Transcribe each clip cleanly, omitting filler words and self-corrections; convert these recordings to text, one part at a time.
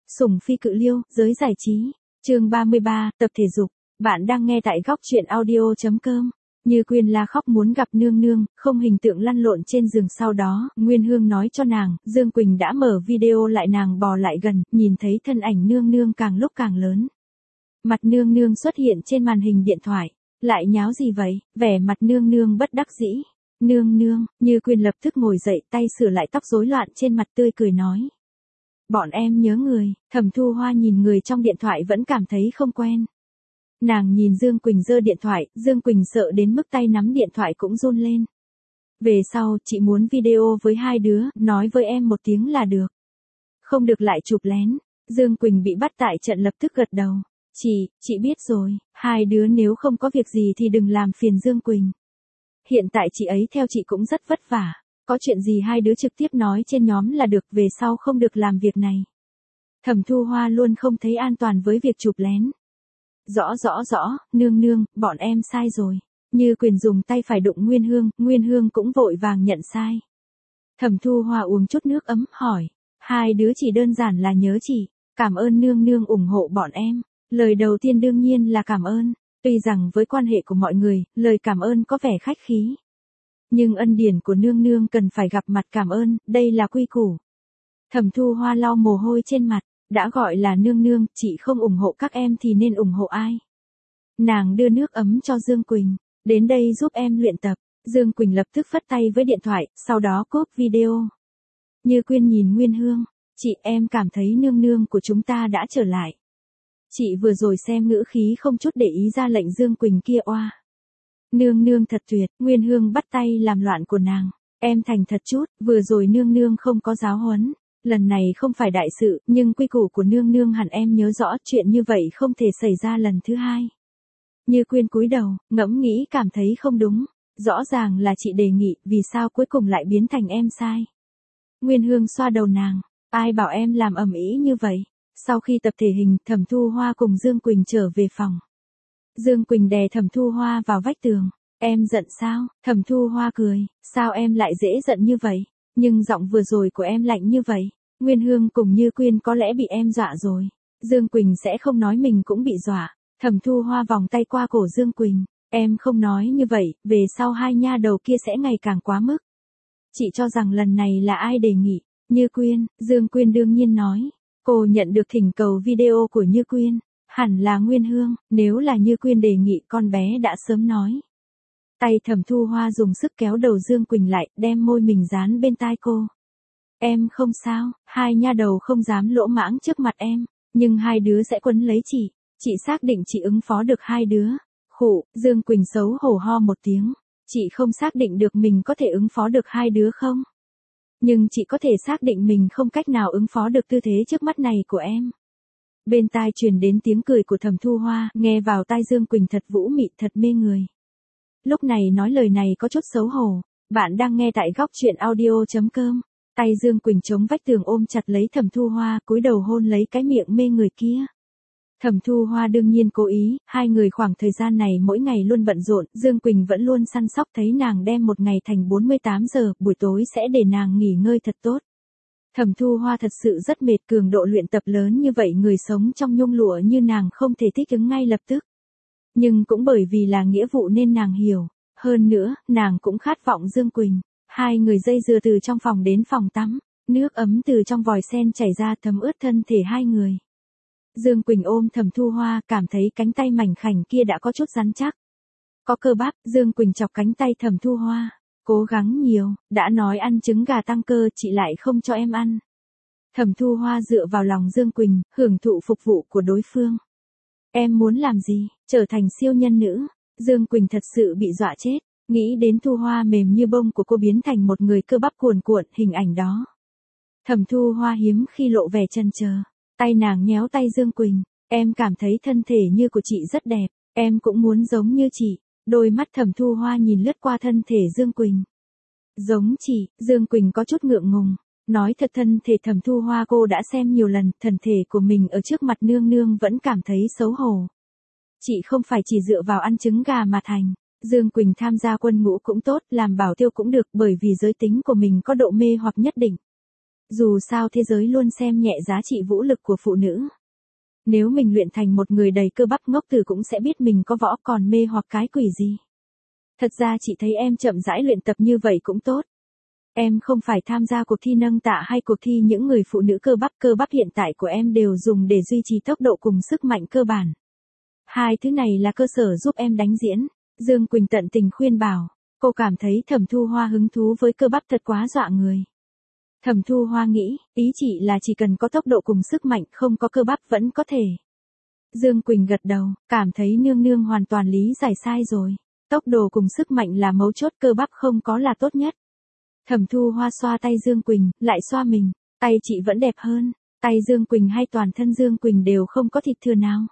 Sủng phi cự liêu, giới giải trí. Chương 33, tập thể dục. Bạn đang nghe tại góc truyện audio.com. Như Quyên la khóc muốn gặp nương nương, không hình tượng lăn lộn trên giường. Sau đó, Nguyên Hương nói cho nàng, Dương Quỳnh đã mở video lại. Nàng bò lại gần, nhìn thấy thân ảnh nương nương càng lúc càng lớn. Mặt nương nương xuất hiện trên màn hình điện thoại. Lại nháo gì vậy? Vẻ mặt nương nương bất đắc dĩ. Nương nương, Như Quyên lập tức ngồi dậy, tay sửa lại tóc rối loạn trên mặt, tươi cười nói. Bọn em nhớ người. Thẩm Thu Hoa nhìn người trong điện thoại vẫn cảm thấy không quen. Nàng nhìn Dương Quỳnh giơ điện thoại, Dương Quỳnh sợ đến mức tay nắm điện thoại cũng run lên. Về sau, chị muốn video với hai đứa, nói với em một tiếng là được. Không được lại chụp lén. Dương Quỳnh bị bắt tại trận lập tức gật đầu. Chị biết rồi, hai đứa nếu không có việc gì thì đừng làm phiền Dương Quỳnh. Hiện tại chị ấy theo chị cũng rất vất vả. Có chuyện gì hai đứa trực tiếp nói trên nhóm là được, về sau không được làm việc này. Thẩm Thu Hoa luôn không thấy an toàn với việc chụp lén. Rõ, nương nương, bọn em sai rồi. Như Quyền dùng tay phải đụng Nguyên Hương cũng vội vàng nhận sai. Thẩm Thu Hoa uống chút nước ấm, hỏi. Hai đứa chỉ đơn giản là nhớ chị, cảm ơn nương nương ủng hộ bọn em. Lời đầu tiên đương nhiên là cảm ơn. Tuy rằng với quan hệ của mọi người, lời cảm ơn có vẻ khách khí. Nhưng ân điển của nương nương cần phải gặp mặt cảm ơn, đây là quy củ. Thẩm Thu Hoa lau mồ hôi trên mặt, đã gọi là nương nương, chị không ủng hộ các em thì nên ủng hộ ai? Nàng đưa nước ấm cho Dương Quỳnh, đến đây giúp em luyện tập. Dương Quỳnh lập tức phất tay với điện thoại, sau đó cốp video. Như Quyên nhìn Nguyên Hương, chị em cảm thấy nương nương của chúng ta đã trở lại. Chị vừa rồi xem ngữ khí không chút để ý ra lệnh Dương Quỳnh kia oa. Nương nương thật tuyệt, Nguyên Hương bắt tay làm loạn của nàng. Em thành thật chút, vừa rồi nương nương không có giáo huấn. Lần này không phải đại sự, nhưng quy củ của nương nương hẳn em nhớ rõ, chuyện như vậy không thể xảy ra lần thứ hai. Như Quyên cúi đầu, ngẫm nghĩ cảm thấy không đúng. Rõ ràng là chị đề nghị, vì sao cuối cùng lại biến thành em sai. Nguyên Hương xoa đầu nàng, ai bảo em làm ầm ĩ như vậy. Sau khi tập thể hình, Thẩm Thu Hoa cùng Dương Quỳnh trở về phòng. Dương Quỳnh đè Thẩm Thu Hoa vào vách tường. Em giận sao? Thẩm Thu Hoa cười. Sao em lại dễ giận như vậy? Nhưng giọng vừa rồi của em lạnh như vậy. Nguyên Hương cùng Như Quyên có lẽ bị em dọa rồi. Dương Quỳnh sẽ không nói mình cũng bị dọa. Thẩm Thu Hoa vòng tay qua cổ Dương Quỳnh. Em không nói như vậy, về sau hai nha đầu kia sẽ ngày càng quá mức. Chị cho rằng lần này là ai đề nghị? Như Quyên. Dương Quyên đương nhiên nói. Cô nhận được thỉnh cầu video của Như Quyên. Hẳn là Nguyên Hương, nếu là Như Quyên đề nghị con bé đã sớm nói. Tay Thẩm Thu Hoa dùng sức kéo đầu Dương Quỳnh lại, đem môi mình dán bên tai cô. Em không sao, hai nha đầu không dám lỗ mãng trước mặt em, nhưng hai đứa sẽ quấn lấy chị. Chị xác định chị ứng phó được hai đứa. Khụ, Dương Quỳnh xấu hổ ho một tiếng. Chị không xác định được mình có thể ứng phó được hai đứa không? Nhưng chị có thể xác định mình không cách nào ứng phó được tư thế trước mắt này của em. Bên tai truyền đến tiếng cười của Thẩm Thu Hoa, nghe vào tai Dương Quỳnh thật vũ mị, thật mê người. Lúc này nói lời này có chút xấu hổ. Bạn đang nghe tại góc truyện audio.com. Tay Dương Quỳnh chống vách tường ôm chặt lấy Thẩm Thu Hoa, cúi đầu hôn lấy cái miệng mê người kia. Thẩm Thu Hoa đương nhiên cố ý, hai người khoảng thời gian này mỗi ngày luôn bận rộn, Dương Quỳnh vẫn luôn săn sóc, thấy nàng đem một ngày thành 48 giờ, buổi tối sẽ để nàng nghỉ ngơi thật tốt. Thẩm Thu Hoa thật sự rất mệt, cường độ luyện tập lớn như vậy, người sống trong nhung lụa như nàng không thể thích ứng ngay lập tức. Nhưng cũng bởi vì là nghĩa vụ nên nàng hiểu. Hơn nữa, nàng cũng khát vọng Dương Quỳnh. Hai người dây dưa từ trong phòng đến phòng tắm. Nước ấm từ trong vòi sen chảy ra thấm ướt thân thể hai người. Dương Quỳnh ôm Thẩm Thu Hoa, cảm thấy cánh tay mảnh khảnh kia đã có chút rắn chắc. Có cơ bắp, Dương Quỳnh chọc cánh tay Thẩm Thu Hoa. Cố gắng nhiều, đã nói ăn trứng gà tăng cơ, chị lại không cho em ăn. Thẩm Thu Hoa dựa vào lòng Dương Quỳnh, hưởng thụ phục vụ của đối phương. Em muốn làm gì? Trở thành siêu nhân nữ. Dương Quỳnh thật sự bị dọa chết. Nghĩ đến Thu Hoa mềm như bông của cô biến thành một người cơ bắp cuồn cuộn, hình ảnh đó. Thẩm Thu Hoa hiếm khi lộ vẻ chần chờ. Tay nàng nhéo tay Dương Quỳnh. Em cảm thấy thân thể như của chị rất đẹp. Em cũng muốn giống như chị. Đôi mắt Thẩm Thu Hoa nhìn lướt qua thân thể Dương Quỳnh. Giống chị. Dương Quỳnh có chút ngượng ngùng. Nói thật, thân thể Thẩm Thu Hoa cô đã xem nhiều lần, thân thể của mình ở trước mặt nương nương vẫn cảm thấy xấu hổ. Chị không phải chỉ dựa vào ăn trứng gà mà thành. Dương Quỳnh tham gia quân ngũ cũng tốt, làm bảo tiêu cũng được, bởi vì giới tính của mình có độ mê hoặc nhất định. Dù sao thế giới luôn xem nhẹ giá trị vũ lực của phụ nữ. Nếu mình luyện thành một người đầy cơ bắp ngốc tử cũng sẽ biết mình có võ, còn mê hoặc cái quỷ gì. Thật ra chị thấy em chậm rãi luyện tập như vậy cũng tốt. Em không phải tham gia cuộc thi nâng tạ hay cuộc thi những người phụ nữ cơ bắp hiện tại của em đều dùng để duy trì tốc độ cùng sức mạnh cơ bản. Hai thứ này là cơ sở giúp em đánh diễn. Dương Quỳnh tận tình khuyên bảo. Cô cảm thấy Thẩm Thu Hoa hứng thú với cơ bắp thật quá dọa người. Thẩm Thu Hoa nghĩ, ý chị là chỉ cần có tốc độ cùng sức mạnh, không có cơ bắp vẫn có thể. Dương Quỳnh gật đầu, cảm thấy nương nương hoàn toàn lý giải sai rồi. Tốc độ cùng sức mạnh là mấu chốt, cơ bắp không có là tốt nhất. Thẩm Thu Hoa xoa tay Dương Quỳnh, lại xoa mình. Tay chị vẫn đẹp hơn. Tay Dương Quỳnh hay toàn thân Dương Quỳnh đều không có thịt thừa nào.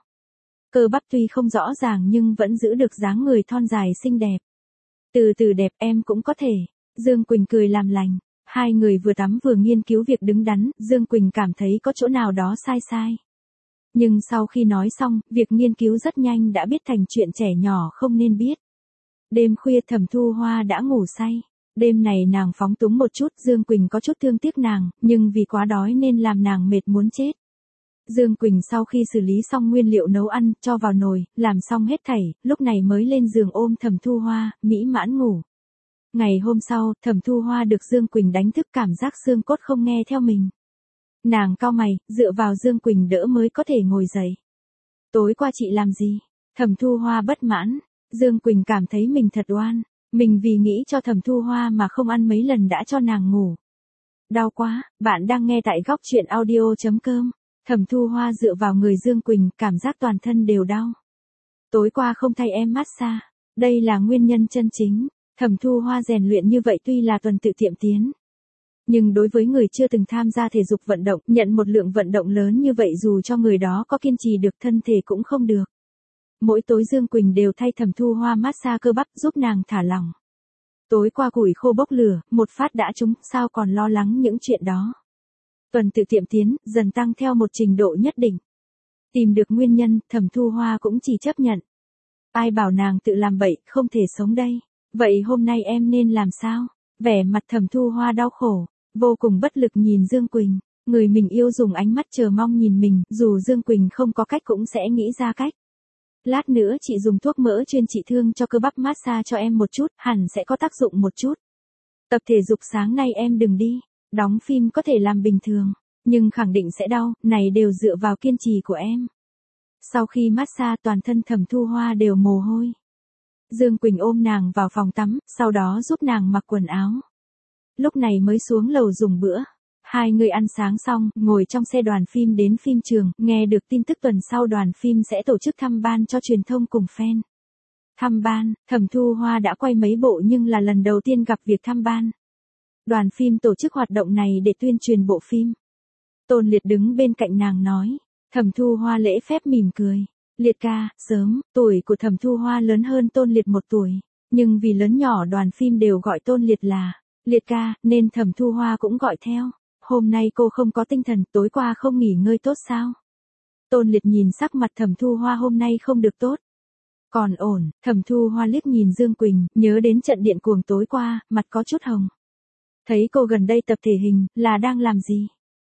Cơ bắp tuy không rõ ràng nhưng vẫn giữ được dáng người thon dài xinh đẹp. Từ từ đẹp em cũng có thể. Dương Quỳnh cười làm lành. Hai người vừa tắm vừa nghiên cứu việc đứng đắn, Dương Quỳnh cảm thấy có chỗ nào đó sai. Nhưng sau khi nói xong, việc nghiên cứu rất nhanh đã biết thành chuyện trẻ nhỏ không nên biết. Đêm khuya Thẩm Thu Hoa đã ngủ say. Đêm này nàng phóng túng một chút, Dương Quỳnh có chút thương tiếc nàng, nhưng vì quá đói nên làm nàng mệt muốn chết. Dương Quỳnh sau khi xử lý xong nguyên liệu nấu ăn, cho vào nồi, làm xong hết thảy, lúc này mới lên giường ôm Thẩm Thu Hoa, mỹ mãn ngủ. Ngày hôm sau, Thẩm Thu Hoa được Dương Quỳnh đánh thức, cảm giác xương cốt không nghe theo mình. Nàng cau mày, dựa vào Dương Quỳnh đỡ mới có thể ngồi dậy. Tối qua chị làm gì? Thẩm Thu Hoa bất mãn. Dương Quỳnh cảm thấy mình thật oan. Mình vì nghĩ cho Thẩm Thu Hoa mà không ăn mấy lần đã cho nàng ngủ. Đau quá, bạn đang nghe tại góc truyện audio.com. Thẩm Thu Hoa dựa vào người Dương Quỳnh, cảm giác toàn thân đều đau. Tối qua không thay em massage. Đây là nguyên nhân chân chính. Thẩm Thu Hoa rèn luyện như vậy tuy là tuần tự tiệm tiến. Nhưng đối với người chưa từng tham gia thể dục vận động, nhận một lượng vận động lớn như vậy dù cho người đó có kiên trì được thân thể cũng không được. Mỗi tối Dương Quỳnh đều thay Thẩm Thu Hoa massage cơ bắp giúp nàng thả lỏng. Tối qua củi khô bốc lửa, một phát đã trúng, sao còn lo lắng những chuyện đó. Tuần tự tiệm tiến, dần tăng theo một trình độ nhất định. Tìm được nguyên nhân, Thẩm Thu Hoa cũng chỉ chấp nhận. Ai bảo nàng tự làm bậy, không thể sống đây. Vậy hôm nay em nên làm sao? Vẻ mặt Thẩm Thu Hoa đau khổ, vô cùng bất lực nhìn Dương Quỳnh. Người mình yêu dùng ánh mắt chờ mong nhìn mình, dù Dương Quỳnh không có cách cũng sẽ nghĩ ra cách. Lát nữa chị dùng thuốc mỡ chuyên trị thương cho cơ bắp massage cho em một chút, hẳn sẽ có tác dụng một chút. Tập thể dục sáng nay em đừng đi. Đóng phim có thể làm bình thường, nhưng khẳng định sẽ đau, này đều dựa vào kiên trì của em. Sau khi massage toàn thân Thẩm Thu Hoa đều mồ hôi. Dương Quỳnh ôm nàng vào phòng tắm, sau đó giúp nàng mặc quần áo. Lúc này mới xuống lầu dùng bữa. Hai người ăn sáng xong, ngồi trong xe đoàn phim đến phim trường, nghe được tin tức tuần sau đoàn phim sẽ tổ chức thăm ban cho truyền thông cùng fan. Thăm ban, Thẩm Thu Hoa đã quay mấy bộ nhưng là lần đầu tiên gặp việc thăm ban. Đoàn phim tổ chức hoạt động này để tuyên truyền bộ phim. Tôn Liệt đứng bên cạnh nàng nói. Thẩm Thu Hoa lễ phép mỉm cười. Liệt ca, sớm, tuổi của Thẩm Thu Hoa lớn hơn Tôn Liệt 1 tuổi. Nhưng vì lớn nhỏ đoàn phim đều gọi Tôn Liệt là Liệt ca, nên Thẩm Thu Hoa cũng gọi theo. Hôm nay cô không có tinh thần, tối qua không nghỉ ngơi tốt sao? Tôn Liệt nhìn sắc mặt Thẩm Thu Hoa hôm nay không được tốt. Còn ổn, Thẩm Thu Hoa liếc nhìn Dương Quỳnh, nhớ đến trận điện cuồng tối qua, mặt có chút hồng. Thấy cô gần đây tập thể hình, là đang làm gì?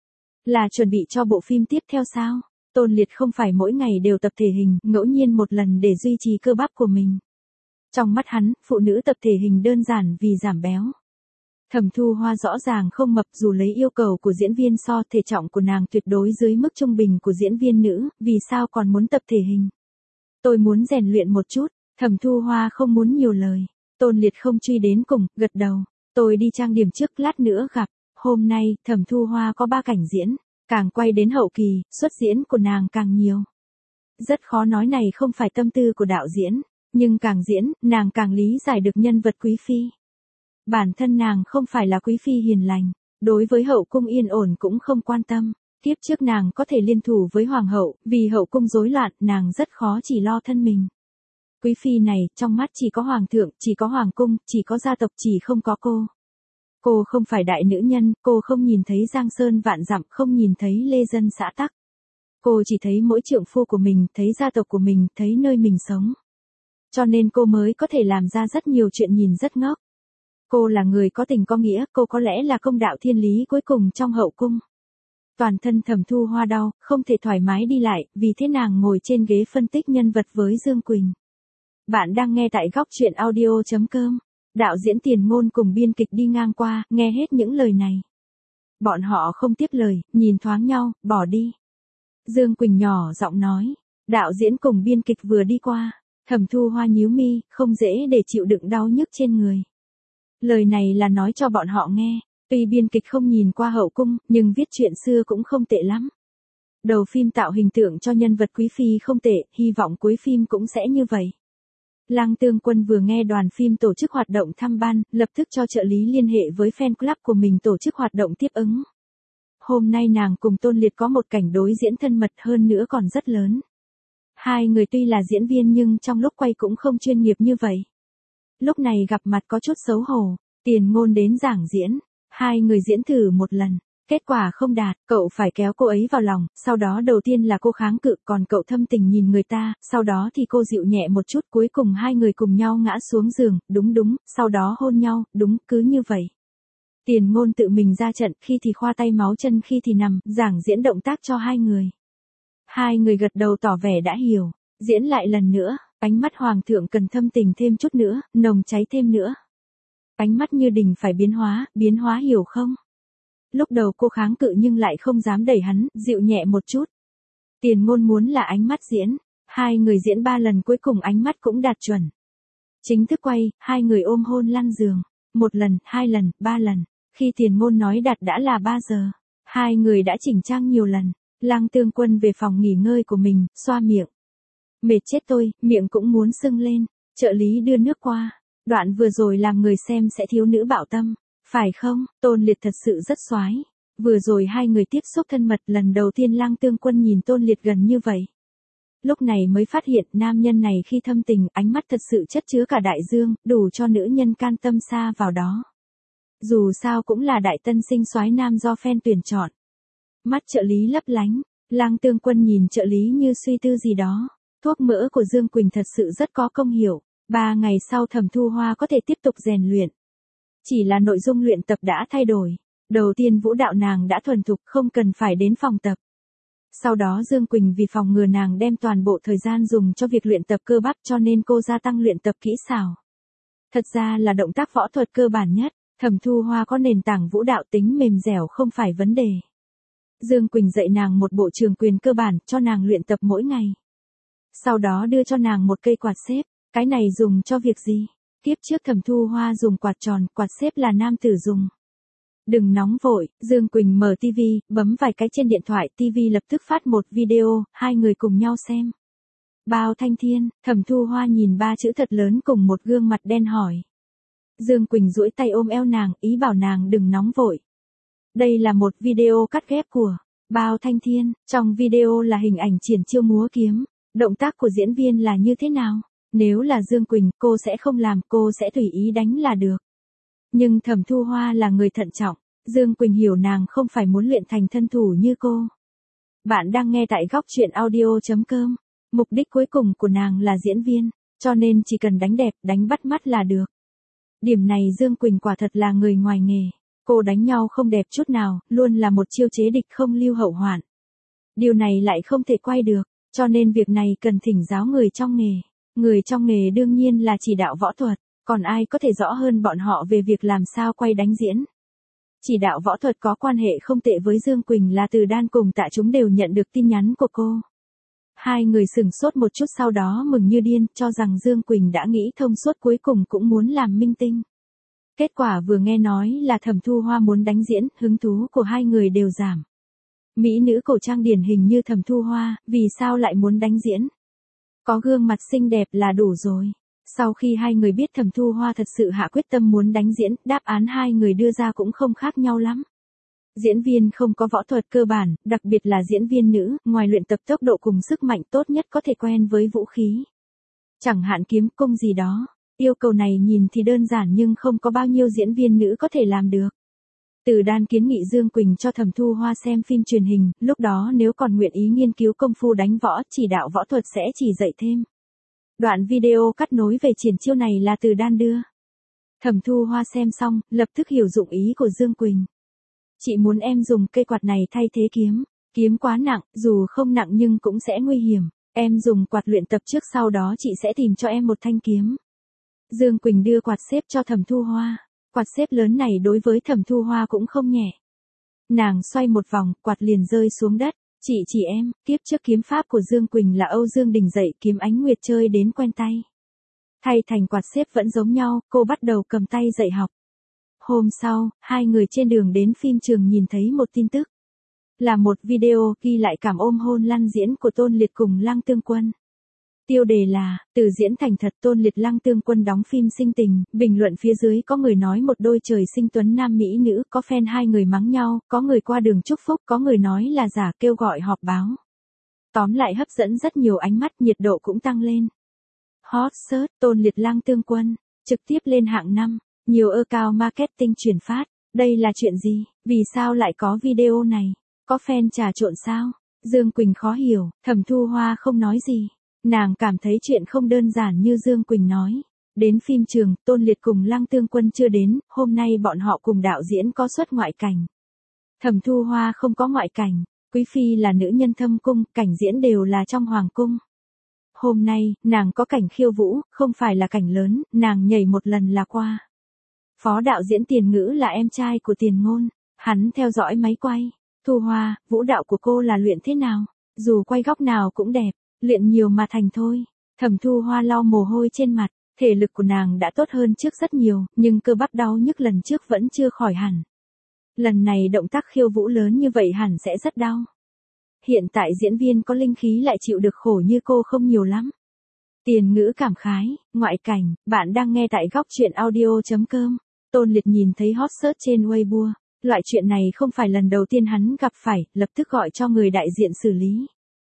Là chuẩn bị cho bộ phim tiếp theo sao? Tôn Liệt không phải mỗi ngày đều tập thể hình, ngẫu nhiên một lần để duy trì cơ bắp của mình. Trong mắt hắn, phụ nữ tập thể hình đơn giản vì giảm béo. Thẩm Thu Hoa rõ ràng không mập dù lấy yêu cầu của diễn viên so thể trọng của nàng tuyệt đối dưới mức trung bình của diễn viên nữ, vì sao còn muốn tập thể hình? Tôi muốn rèn luyện một chút, Thẩm Thu Hoa không muốn nhiều lời. Tôn Liệt không truy đến cùng, gật đầu. Tôi đi trang điểm trước, lát nữa gặp. Hôm nay, Thẩm Thu Hoa có 3 cảnh diễn, càng quay đến hậu kỳ, xuất diễn của nàng càng nhiều. Rất khó nói này không phải tâm tư của đạo diễn, nhưng càng diễn, nàng càng lý giải được nhân vật quý phi. Bản thân nàng không phải là quý phi hiền lành, đối với hậu cung yên ổn cũng không quan tâm. Tiếp trước nàng có thể liên thủ với hoàng hậu, vì hậu cung rối loạn, nàng rất khó chỉ lo thân mình. Quý phi này, trong mắt chỉ có hoàng thượng, chỉ có hoàng cung, chỉ có gia tộc, chỉ không có cô. Cô không phải đại nữ nhân, cô không nhìn thấy giang sơn vạn dặm, không nhìn thấy lê dân xã tắc. Cô chỉ thấy mỗi trượng phu của mình, thấy gia tộc của mình, thấy nơi mình sống. Cho nên cô mới có thể làm ra rất nhiều chuyện nhìn rất ngốc. Cô là người có tình có nghĩa, cô có lẽ là công đạo thiên lý cuối cùng trong hậu cung. Toàn thân Thẩm Thu Hoa đau, không thể thoải mái đi lại, vì thế nàng ngồi trên ghế phân tích nhân vật với Dương Quỳnh. Bạn đang nghe tại góc truyện audio.com. Đạo diễn Tiền Ngôn cùng biên kịch đi ngang qua, nghe hết những lời này. Bọn họ không tiếp lời, nhìn thoáng nhau, bỏ đi. Dương Quỳnh nhỏ giọng nói. Đạo diễn cùng biên kịch vừa đi qua. Thẩm Thu Hoa nhíu mi, không dễ để chịu đựng đau nhức trên người. Lời này là nói cho bọn họ nghe. Tuy biên kịch không nhìn qua hậu cung, nhưng viết chuyện xưa cũng không tệ lắm. Đầu phim tạo hình tượng cho nhân vật quý phi không tệ, hy vọng cuối phim cũng sẽ như vậy. Lăng Tương Quân vừa nghe đoàn phim tổ chức hoạt động thăm ban, lập tức cho trợ lý liên hệ với fan club của mình tổ chức hoạt động tiếp ứng. Hôm nay nàng cùng Tôn Liệt có một cảnh đối diễn thân mật hơn nữa còn rất lớn. Hai người tuy là diễn viên nhưng trong lúc quay cũng không chuyên nghiệp như vậy. Lúc này gặp mặt có chút xấu hổ, Tiền Ngôn đến giảng diễn. Hai người diễn thử một lần, kết quả không đạt, cậu phải kéo cô ấy vào lòng, sau đó đầu tiên là cô kháng cự, còn cậu thâm tình nhìn người ta, sau đó thì cô dịu nhẹ một chút, cuối cùng hai người cùng nhau ngã xuống giường, đúng, sau đó hôn nhau, đúng, cứ như vậy. Tiền Ngôn tự mình ra trận, khi thì khoa tay máu chân khi thì nằm, giảng diễn động tác cho hai người. Hai người gật đầu tỏ vẻ đã hiểu, diễn lại lần nữa, ánh mắt hoàng thượng cần thâm tình thêm chút nữa, nồng cháy thêm nữa. Ánh mắt như đình phải biến hóa hiểu không? Lúc đầu cô kháng cự nhưng lại không dám đẩy hắn, dịu nhẹ một chút. Tiền Ngôn muốn là ánh mắt diễn. Hai người diễn 3 lần cuối cùng ánh mắt cũng đạt chuẩn. Chính thức quay, hai người ôm hôn lăn giường. 1 lần, 2 lần, 3 lần. Khi Tiền Ngôn nói đạt đã là 3 giờ. Hai người đã chỉnh trang nhiều lần. Lăng Tương Quân về phòng nghỉ ngơi của mình, xoa miệng. Mệt chết tôi, miệng cũng muốn sưng lên. Trợ lý đưa nước qua. Đoạn vừa rồi làm người xem sẽ thiếu nữ bạo tâm, phải không? Tôn Liệt thật sự rất xoái. Vừa rồi hai người tiếp xúc thân mật lần đầu tiên Lăng Tương Quân nhìn Tôn Liệt gần như vậy. Lúc này mới phát hiện nam nhân này khi thâm tình ánh mắt thật sự chất chứa cả đại dương, đủ cho nữ nhân can tâm xa vào đó. Dù sao cũng là đại tân sinh soái nam do fan tuyển chọn. Mắt trợ lý lấp lánh, Lăng Tương Quân nhìn trợ lý như suy tư gì đó. Thuốc mỡ của Dương Quỳnh thật sự rất có công hiệu. 3 ngày sau Thẩm Thu Hoa có thể tiếp tục rèn luyện. Chỉ là nội dung luyện tập đã thay đổi. Đầu tiên vũ đạo nàng đã thuần thục không cần phải đến phòng tập. Sau đó Dương Quỳnh vì phòng ngừa nàng đem toàn bộ thời gian dùng cho việc luyện tập cơ bắp cho nên cô gia tăng luyện tập kỹ xảo. Thật ra là động tác võ thuật cơ bản nhất, Thẩm Thu Hoa có nền tảng vũ đạo tính mềm dẻo không phải vấn đề. Dương Quỳnh dạy nàng một bộ trường quyền cơ bản cho nàng luyện tập mỗi ngày. Sau đó đưa cho nàng một cây quạt xếp. Cái này dùng cho việc gì? Tiếp trước Thẩm Thu Hoa dùng quạt tròn, quạt xếp là nam tử dùng. Đừng nóng vội, Dương Quỳnh mở TV, bấm vài cái trên điện thoại, TV lập tức phát một video, hai người cùng nhau xem. Bao Thanh Thiên, Thẩm Thu Hoa nhìn 3 chữ thật lớn cùng một gương mặt đen hỏi. Dương Quỳnh duỗi tay ôm eo nàng, ý bảo nàng đừng nóng vội. Đây là một video cắt ghép của Bao Thanh Thiên, trong video là hình ảnh triển chiêu múa kiếm, động tác của diễn viên là như thế nào? Nếu là Dương Quỳnh, cô sẽ không làm, cô sẽ tùy ý đánh là được. Nhưng Thẩm Thu Hoa là người thận trọng, Dương Quỳnh hiểu nàng không phải muốn luyện thành thân thủ như cô. Bạn đang nghe tại góc truyện audio.com. Mục đích cuối cùng của nàng là diễn viên, cho nên chỉ cần đánh đẹp, đánh bắt mắt là được. Điểm này Dương Quỳnh quả thật là người ngoài nghề. Cô đánh nhau không đẹp chút nào, luôn là một chiêu chế địch không lưu hậu hoạn. Điều này lại không thể quay được, cho nên việc này cần thỉnh giáo người trong nghề. Người trong nghề đương nhiên là chỉ đạo võ thuật, còn ai có thể rõ hơn bọn họ về việc làm sao quay đánh diễn. Chỉ đạo võ thuật có quan hệ không tệ với Dương Quỳnh là Từ Đan cùng Tạ Chúng đều nhận được tin nhắn của cô. Hai người sửng sốt một chút sau đó mừng như điên, cho rằng Dương Quỳnh đã nghĩ thông suốt cuối cùng cũng muốn làm minh tinh. Kết quả vừa nghe nói là Thẩm Thu Hoa muốn đánh diễn, hứng thú của hai người đều giảm. Mỹ nữ cổ trang điển hình như Thẩm Thu Hoa, vì sao lại muốn đánh diễn? Có gương mặt xinh đẹp là đủ rồi. Sau khi hai người biết Thẩm Thu Hoa thật sự hạ quyết tâm muốn đánh diễn, đáp án hai người đưa ra cũng không khác nhau lắm. Diễn viên không có võ thuật cơ bản, đặc biệt là diễn viên nữ, ngoài luyện tập tốc độ cùng sức mạnh tốt nhất có thể quen với vũ khí. Chẳng hạn kiếm cung gì đó. Yêu cầu này nhìn thì đơn giản nhưng không có bao nhiêu diễn viên nữ có thể làm được. Từ Đan kiến nghị Dương Quỳnh cho Thẩm Thu Hoa xem phim truyền hình, lúc đó nếu còn nguyện ý nghiên cứu công phu đánh võ, chỉ đạo võ thuật sẽ chỉ dạy thêm. Đoạn video cắt nối về triển chiêu này là Từ Đan đưa. Thẩm Thu Hoa xem xong, lập tức hiểu dụng ý của Dương Quỳnh. Chị muốn em dùng cây quạt này thay thế kiếm. Kiếm quá nặng, dù không nặng nhưng cũng sẽ nguy hiểm. Em dùng quạt luyện tập trước, sau đó chị sẽ tìm cho em một thanh kiếm. Dương Quỳnh đưa quạt xếp cho Thẩm Thu Hoa. Quạt xếp lớn này đối với Thẩm Thu Hoa cũng không nhẹ. Nàng xoay một vòng, quạt liền rơi xuống đất. Chị em, kiếp trước kiếm pháp của Dương Quỳnh là Âu Dương Đình dạy, kiếm Ánh Nguyệt chơi đến quen tay. Thay thành quạt xếp vẫn giống nhau, cô bắt đầu cầm tay dạy học. Hôm sau, hai người trên đường đến phim trường nhìn thấy một tin tức. Là một video ghi lại cảm ôm hôn lăn diễn của Tôn Liệt cùng Lăng Tương Quân. Tiêu đề là, từ diễn thành thật, Tôn Liệt Lăng Tương Quân đóng phim sinh tình. Bình luận phía dưới có người nói một đôi trời sinh tuấn nam mỹ nữ, có fan hai người mắng nhau, có người qua đường chúc phúc, có người nói là giả, kêu gọi họp báo. Tóm lại hấp dẫn rất nhiều ánh mắt, nhiệt độ cũng tăng lên. Hot search, Tôn Liệt Lăng Tương Quân, trực tiếp lên hạng 5, nhiều account marketing chuyển phát. Đây là chuyện gì? Vì sao lại có video này? Có fan trà trộn sao? Dương Quỳnh khó hiểu, Thẩm Thu Hoa không nói gì. Nàng cảm thấy chuyện không đơn giản như Dương Quỳnh nói. Đến phim trường, Tôn Liệt cùng Lăng Tương Quân chưa đến, hôm nay bọn họ cùng đạo diễn có xuất ngoại cảnh. Thẩm Thu Hoa không có ngoại cảnh, Quý Phi là nữ nhân thâm cung, cảnh diễn đều là trong hoàng cung. Hôm nay, nàng có cảnh khiêu vũ, không phải là cảnh lớn, nàng nhảy một lần là qua. Phó đạo diễn Tiền Ngữ là em trai của Tiền Ngôn, hắn theo dõi máy quay. Thu Hoa, vũ đạo của cô là luyện thế nào? Dù quay góc nào cũng đẹp, luyện nhiều mà thành thôi. Thẩm Thu Hoa lau mồ hôi trên mặt, thể lực của nàng đã tốt hơn trước rất nhiều, nhưng cơ bắp đau nhức lần trước vẫn chưa khỏi hẳn. Lần này động tác khiêu vũ lớn như vậy hẳn sẽ rất đau. Hiện tại diễn viên có linh khí lại chịu được khổ như cô không nhiều lắm. Tiền Ngữ cảm khái, ngoại cảnh, bạn đang nghe tại góc truyện audio.com. Tôn Liệt nhìn thấy hot search trên Weibo. Loại chuyện này không phải lần đầu tiên hắn gặp phải, lập tức gọi cho người đại diện xử lý.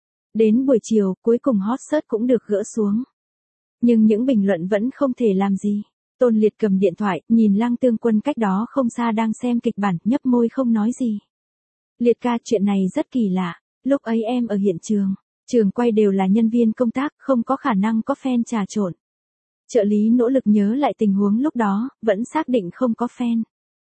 Đến buổi chiều, cuối cùng hot search cũng được gỡ xuống. Nhưng những bình luận vẫn không thể làm gì. Tôn Liệt cầm điện thoại, nhìn Lăng Tương Quân cách đó không xa đang xem kịch bản, nhấp môi không nói gì. Liệt ca, chuyện này rất kỳ lạ. Lúc ấy em ở hiện trường. Trường quay đều là nhân viên công tác, không có khả năng có fan trà trộn. Trợ lý nỗ lực nhớ lại tình huống lúc đó, vẫn xác định không có fan.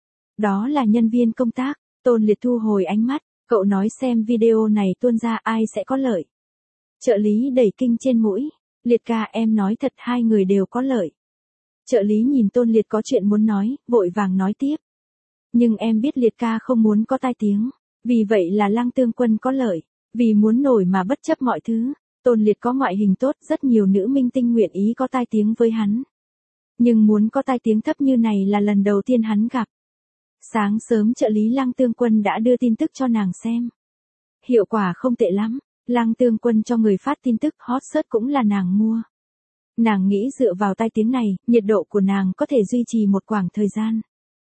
Đó là nhân viên công tác. Tôn Liệt thu hồi ánh mắt, cậu nói xem video này tuôn ra ai sẽ có lợi. Trợ lý đẩy kinh trên mũi. Liệt ca, em nói thật, hai người đều có lợi. Trợ lý nhìn Tôn Liệt có chuyện muốn nói, vội vàng nói tiếp. Nhưng em biết Liệt ca không muốn có tai tiếng. Vì vậy là Lăng Tương Quân có lợi. Vì muốn nổi mà bất chấp mọi thứ. Tôn Liệt có ngoại hình tốt, rất nhiều nữ minh tinh nguyện ý có tai tiếng với hắn. Nhưng muốn có tai tiếng thấp như này là lần đầu tiên hắn gặp. Sáng sớm trợ lý Lăng Tương Quân đã đưa tin tức cho nàng xem. Hiệu quả không tệ lắm. Lăng Tương Quân cho người phát tin tức, hot search cũng là nàng mua. Nàng nghĩ dựa vào tai tiếng này, nhiệt độ của nàng có thể duy trì một khoảng thời gian.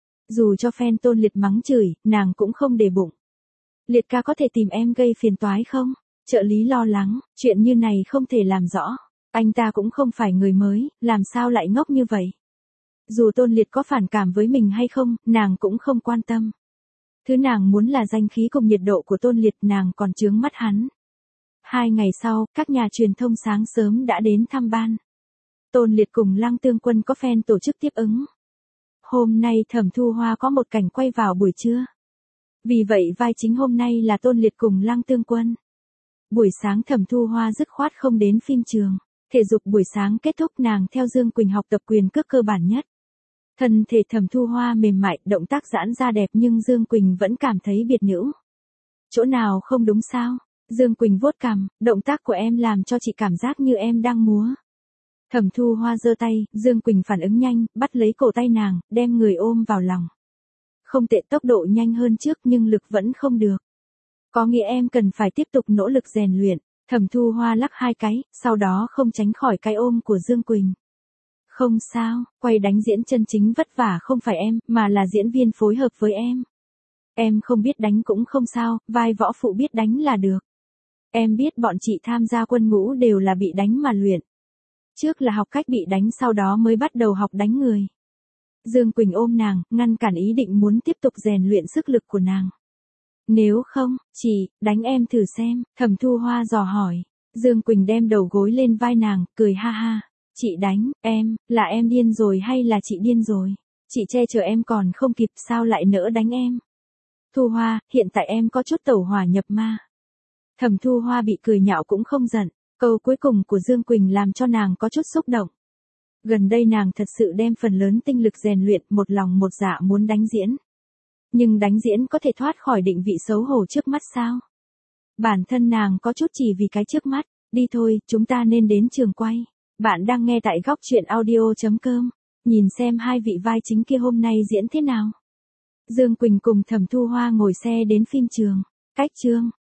Dù cho fan Tôn Liệt mắng chửi, nàng cũng không để bụng. Liệt ca có thể tìm em gây phiền toái không? Trợ lý lo lắng, chuyện như này không thể làm rõ. Anh ta cũng không phải người mới, làm sao lại ngốc như vậy? Dù Tôn Liệt có phản cảm với mình hay không, nàng cũng không quan tâm. Thứ nàng muốn là danh khí cùng nhiệt độ của Tôn Liệt, nàng còn chướng mắt hắn. 2 ngày sau, các nhà truyền thông sáng sớm đã đến thăm ban. Tôn Liệt cùng Lăng Tương Quân có fan tổ chức tiếp ứng. Hôm nay Thẩm Thu Hoa có một cảnh quay vào buổi trưa. Vì vậy vai chính hôm nay là Tôn Liệt cùng Lăng Tương Quân. Buổi sáng Thẩm Thu Hoa dứt khoát không đến phim trường. Thể dục buổi sáng kết thúc, nàng theo Dương Quỳnh học tập quyền cước cơ bản nhất. Thân thể Thẩm Thu Hoa mềm mại, động tác giãn ra đẹp, nhưng Dương Quỳnh vẫn cảm thấy biệt nữ. Chỗ nào không đúng sao? Dương Quỳnh vuốt cằm, động tác của em làm cho chị cảm giác như em đang múa. Thẩm Thu Hoa giơ tay, Dương Quỳnh phản ứng nhanh, bắt lấy cổ tay nàng, đem người ôm vào lòng. Không tệ, tốc độ nhanh hơn trước nhưng lực vẫn không được. Có nghĩa em cần phải tiếp tục nỗ lực rèn luyện. Thẩm Thu Hoa lắc 2 cái, sau đó không tránh khỏi cái ôm của Dương Quỳnh. Không sao, quay đánh diễn chân chính vất vả không phải em, mà là diễn viên phối hợp với em. Em không biết đánh cũng không sao, vai võ phụ biết đánh là được. Em biết bọn chị tham gia quân ngũ đều là bị đánh mà luyện. Trước là học cách bị đánh, sau đó mới bắt đầu học đánh người. Dương Quỳnh ôm nàng, ngăn cản ý định muốn tiếp tục rèn luyện sức lực của nàng. Nếu không, chị, đánh em thử xem, Thẩm Thu Hoa dò hỏi. Dương Quỳnh đem đầu gối lên vai nàng, cười ha ha. Chị đánh, em, là em điên rồi hay là chị điên rồi? Chị che chở em còn không kịp sao lại nỡ đánh em. Thu Hoa, hiện tại em có chút tẩu hỏa nhập ma. Thẩm Thu Hoa bị cười nhạo cũng không giận, câu cuối cùng của Dương Quỳnh làm cho nàng có chút xúc động. Gần đây nàng thật sự đem phần lớn tinh lực rèn luyện, một lòng một dạ muốn đánh diễn. Nhưng đánh diễn có thể thoát khỏi định vị xấu hổ trước mắt sao? Bản thân nàng có chút chỉ vì cái trước mắt, đi thôi, chúng ta nên đến trường quay. Bạn đang nghe tại góc truyện audio.com, nhìn xem hai vị vai chính kia hôm nay diễn thế nào. Dương Quỳnh cùng Thẩm Thu Hoa ngồi xe đến phim trường, cách chương